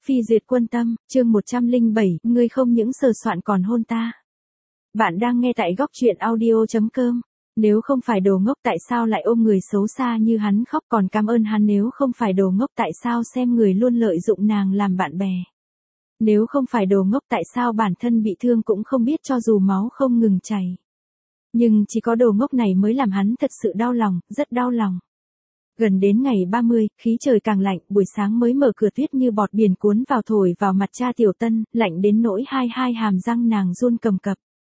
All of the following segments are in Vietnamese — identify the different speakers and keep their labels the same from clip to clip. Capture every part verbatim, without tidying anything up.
Speaker 1: Phi duyệt quân tâm, chương một trăm lẻ bảy, ngươi không những sờ soạn còn hôn ta. Bạn đang nghe tại góc truyện audio chấm com. Nếu không phải đồ ngốc tại sao lại ôm người xấu xa như hắn khóc, còn cảm ơn hắn nếu không phải đồ ngốc tại sao xem người luôn lợi dụng nàng làm bạn bè. Nếu không phải đồ ngốc tại sao bản thân bị thương cũng không biết cho dù máu không ngừng chảy. Nhưng chỉ có đồ ngốc này mới làm hắn thật sự đau lòng, rất đau lòng. Gần đến ngày ba mươi, khí trời càng lạnh, buổi sáng mới mở cửa tuyết như bọt biển cuốn vào thổi vào mặt cha Tiểu Tân, lạnh đến nỗi hai hai hàm răng nàng run cầm cập.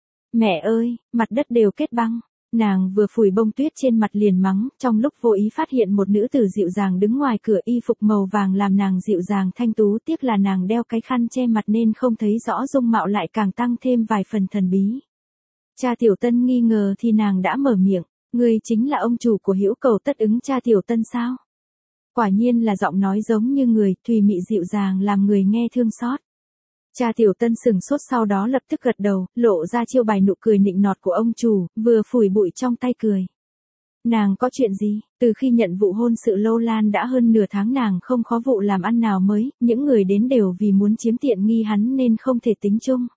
Speaker 1: Mẹ ơi, mặt đất đều kết băng. Nàng vừa phủi bông tuyết trên mặt liền mắng, trong lúc vô ý phát hiện một nữ tử dịu dàng đứng ngoài cửa, y phục màu vàng làm nàng dịu dàng thanh tú, tiếc là nàng đeo cái khăn che mặt nên không thấy rõ dung mạo, lại càng tăng thêm vài phần thần bí. Cha Tiểu Tân nghi ngờ thì nàng đã mở miệng. Ngươi chính là ông chủ của Hữu Cầu Tất Ứng cha Tiểu Tân sao? Quả nhiên là giọng nói giống như người, thùy mị dịu dàng làm người nghe thương xót. Cha Tiểu Tân sừng sốt sau đó lập tức gật đầu, lộ ra chiêu bài nụ cười nịnh nọt của ông chủ, vừa phủi bụi trong tay cười. Nàng có chuyện gì? Từ khi nhận vụ hôn sự lâu lan đã hơn nửa tháng nàng không có vụ làm ăn nào mới, những người đến đều vì muốn chiếm tiện nghi hắn nên không thể tính chung.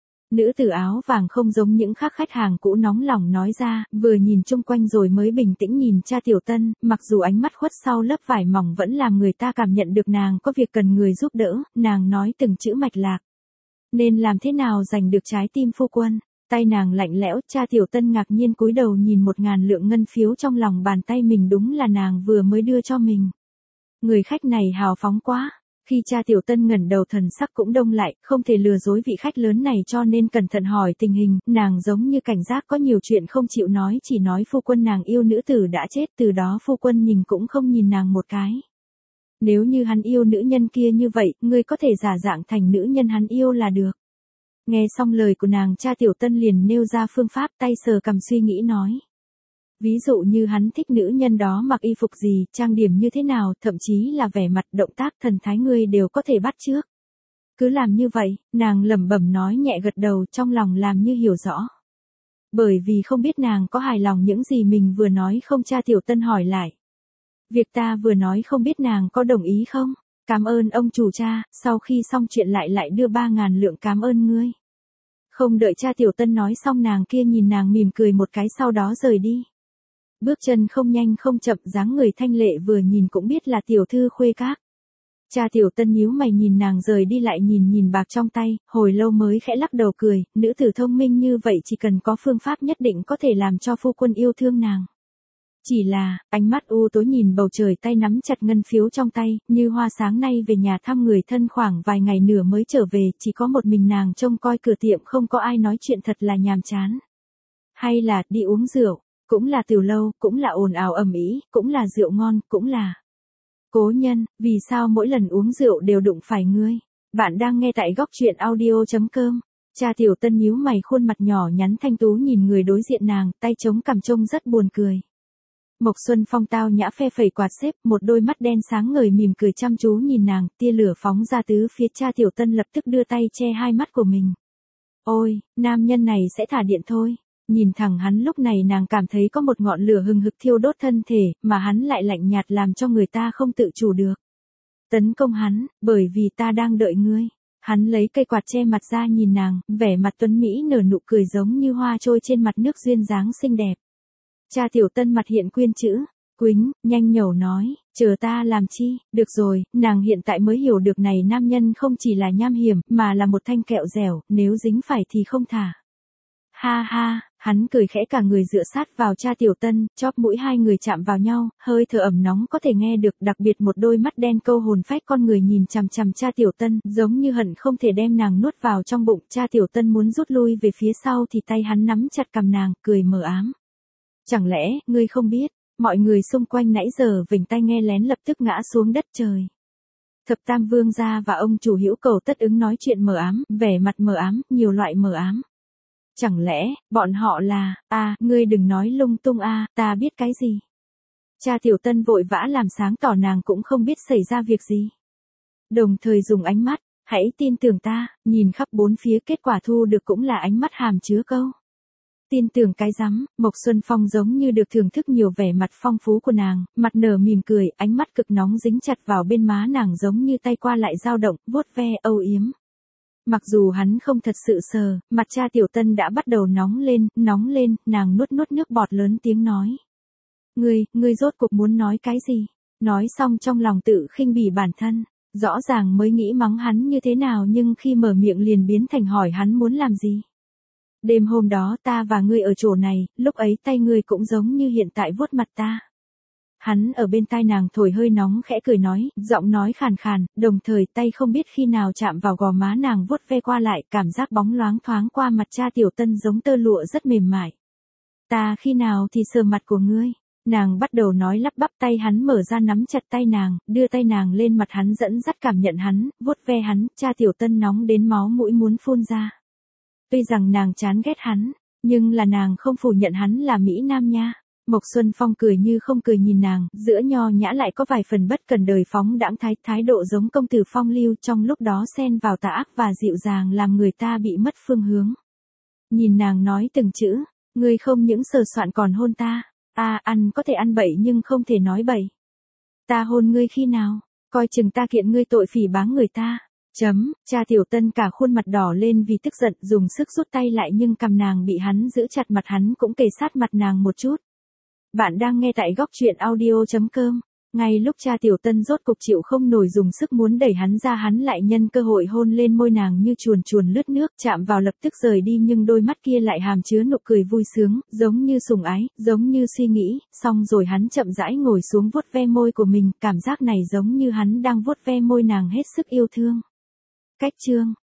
Speaker 1: Nữ tử áo vàng không giống những khác khách hàng cũ nóng lòng nói ra, vừa nhìn chung quanh rồi mới bình tĩnh nhìn cha Tiểu Tân, mặc dù ánh mắt khuất sau lớp vải mỏng vẫn làm người ta cảm nhận được nàng có việc cần người giúp đỡ, nàng nói từng chữ mạch lạc. Nên làm thế nào giành được trái tim phu quân? Tay nàng lạnh lẽo, cha Tiểu Tân ngạc nhiên cúi đầu nhìn một ngàn lượng ngân phiếu trong lòng bàn tay mình, đúng là nàng vừa mới đưa cho mình. Người khách này hào phóng quá. Khi cha Tiểu Tân ngẩng đầu thần sắc cũng đông lại, không thể lừa dối vị khách lớn này cho nên cẩn thận hỏi tình hình, nàng giống như cảnh giác có nhiều chuyện không chịu nói, chỉ nói phu quân nàng yêu nữ tử đã chết, từ đó phu quân nhìn cũng không nhìn nàng một cái. Nếu như hắn yêu nữ nhân kia như vậy, ngươi có thể giả dạng thành nữ nhân hắn yêu là được. Nghe xong lời của nàng, cha Tiểu Tân liền nêu ra phương pháp, tay sờ cằm suy nghĩ nói. Ví dụ như hắn thích nữ nhân đó mặc y phục gì, trang điểm như thế nào, thậm chí là vẻ mặt, động tác, thần thái ngươi đều có thể bắt chước. Cứ làm như vậy, nàng lẩm bẩm nói nhẹ gật đầu, trong lòng làm như hiểu rõ. Bởi vì không biết nàng có hài lòng những gì mình vừa nói không, cha Tiểu Tân hỏi lại. Việc ta vừa nói không biết nàng có đồng ý không? Cảm ơn ông chủ cha, sau khi xong chuyện lại lại đưa ba ngàn lượng cảm ơn ngươi. Không đợi cha Tiểu Tân nói xong nàng kia nhìn nàng mỉm cười một cái sau đó rời đi. Bước chân không nhanh không chậm, dáng người thanh lệ vừa nhìn cũng biết là tiểu thư khuê các. Cha Tiểu Tân nhíu mày nhìn nàng rời đi, lại nhìn nhìn bạc trong tay, hồi lâu mới khẽ lắc đầu cười, nữ tử thông minh như vậy chỉ cần có phương pháp nhất định có thể làm cho phu quân yêu thương nàng. Chỉ là, ánh mắt u tối nhìn bầu trời, tay nắm chặt ngân phiếu trong tay, như hoa sáng nay về nhà thăm người thân khoảng vài ngày nữa mới trở về, chỉ có một mình nàng trông coi cửa tiệm, không có ai nói chuyện, thật là nhàm chán. Hay là, đi uống rượu. Cũng là tiểu lâu, cũng là ồn ào ầm ĩ, cũng là rượu ngon, cũng là. Cố nhân, vì sao mỗi lần uống rượu đều đụng phải ngươi? Bạn đang nghe tại góc truyện audio chấm com. Cha Tiểu Tân nhíu mày, khuôn mặt nhỏ nhắn thanh tú nhìn người đối diện nàng, tay chống cằm trông rất buồn cười. Mộc Xuân Phong tao nhã phe phẩy quạt xếp, một đôi mắt đen sáng ngời mỉm cười chăm chú nhìn nàng, tia lửa phóng ra tứ phía, cha Tiểu Tân lập tức đưa tay che hai mắt của mình. Ôi, nam nhân này sẽ thả điện thôi. Nhìn thẳng hắn lúc này nàng cảm thấy có một ngọn lửa hừng hực thiêu đốt thân thể, mà hắn lại lạnh nhạt làm cho người ta không tự chủ được. Tấn công hắn, bởi vì ta đang đợi ngươi. Hắn lấy cây quạt che mặt ra nhìn nàng, vẻ mặt tuấn Mỹ nở nụ cười giống như hoa trôi trên mặt nước, duyên dáng xinh đẹp. Cha Tiểu Tân mặt hiện quyên chữ, quýnh, nhanh nhẩu nói, chờ ta làm chi, được rồi, nàng hiện tại mới hiểu được này nam nhân không chỉ là nham hiểm, mà là một thanh kẹo dẻo, nếu dính phải thì không thả. Ha ha, hắn cười khẽ, cả người dựa sát vào cha Tiểu Tân, chóp mũi hai người chạm vào nhau, hơi thở ẩm nóng có thể nghe được, đặc biệt một đôi mắt đen câu hồn phách con người nhìn chằm chằm cha Tiểu Tân, giống như hận không thể đem nàng nuốt vào trong bụng. Cha Tiểu Tân muốn rút lui về phía sau thì tay hắn nắm chặt cằm nàng, cười mờ ám. Chẳng lẽ, ngươi không biết, mọi người xung quanh nãy giờ vểnh tai nghe lén lập tức ngã xuống đất trời. Thập Tam Vương gia và ông chủ Hữu Cầu Tất Ứng nói chuyện mờ ám, vẻ mặt mờ ám, nhiều loại mờ ám. Chẳng lẽ, bọn họ là, a à, ngươi đừng nói lung tung a à, ta biết cái gì. Cha Tiểu Tân vội vã làm sáng tỏ nàng cũng không biết xảy ra việc gì. Đồng thời dùng ánh mắt, hãy tin tưởng ta, nhìn khắp bốn phía, kết quả thu được cũng là ánh mắt hàm chứa câu. Tin tưởng cái rắm, Mộc Xuân Phong giống như được thưởng thức nhiều vẻ mặt phong phú của nàng, mặt nở mỉm cười, ánh mắt cực nóng dính chặt vào bên má nàng giống như tay qua lại dao động, vuốt ve âu yếm. Mặc dù hắn không thật sự sờ, mặt cha Tiểu Tân đã bắt đầu nóng lên, nóng lên, nàng nuốt nuốt nước bọt lớn tiếng nói. Ngươi, ngươi rốt cuộc muốn nói cái gì? Nói xong trong lòng tự khinh bỉ bản thân, rõ ràng mới nghĩ mắng hắn như thế nào nhưng khi mở miệng liền biến thành hỏi hắn muốn làm gì. Đêm hôm đó ta và ngươi ở chỗ này, lúc ấy tay ngươi cũng giống như hiện tại vuốt mặt ta. Hắn ở bên tai nàng thổi hơi nóng khẽ cười nói, giọng nói khàn khàn, đồng thời tay không biết khi nào chạm vào gò má nàng vuốt ve qua lại, cảm giác bóng loáng thoáng qua mặt cha Tiểu Tân giống tơ lụa rất mềm mại. Ta khi nào thì sờ mặt của ngươi? Nàng bắt đầu nói lắp bắp, tay hắn mở ra nắm chặt tay nàng, đưa tay nàng lên mặt hắn dẫn dắt cảm nhận hắn, vuốt ve hắn, cha Tiểu Tân nóng đến máu mũi muốn phun ra. Tuy rằng nàng chán ghét hắn, nhưng là nàng không phủ nhận hắn là Mỹ Nam nha. Mộc Xuân Phong cười như không cười nhìn nàng, giữa nho nhã lại có vài phần bất cần đời phóng đãng thái, thái độ giống công tử phong lưu trong lúc đó xen vào tà ác và dịu dàng làm người ta bị mất phương hướng. Nhìn nàng nói từng chữ, ngươi không những sờ soạn còn hôn ta, a ăn có thể ăn bậy nhưng không thể nói bậy. Ta hôn ngươi khi nào, coi chừng ta kiện ngươi tội phỉ báng người ta. Chấm, cha Tiểu Tân cả khuôn mặt đỏ lên vì tức giận, dùng sức rút tay lại nhưng cầm nàng bị hắn giữ chặt, mặt hắn cũng kề sát mặt nàng một chút. Bạn đang nghe tại góc truyện audio chấm com. Ngay lúc cha Tiểu Tân rốt cục chịu không nổi dùng sức muốn đẩy hắn ra, hắn lại nhân cơ hội hôn lên môi nàng như chuồn chuồn lướt nước, chạm vào lập tức rời đi nhưng đôi mắt kia lại hàm chứa nụ cười vui sướng, giống như sủng ái, giống như suy nghĩ, xong rồi hắn chậm rãi ngồi xuống vuốt ve môi của mình, cảm giác này giống như hắn đang vuốt ve môi nàng hết sức yêu thương. Cách chương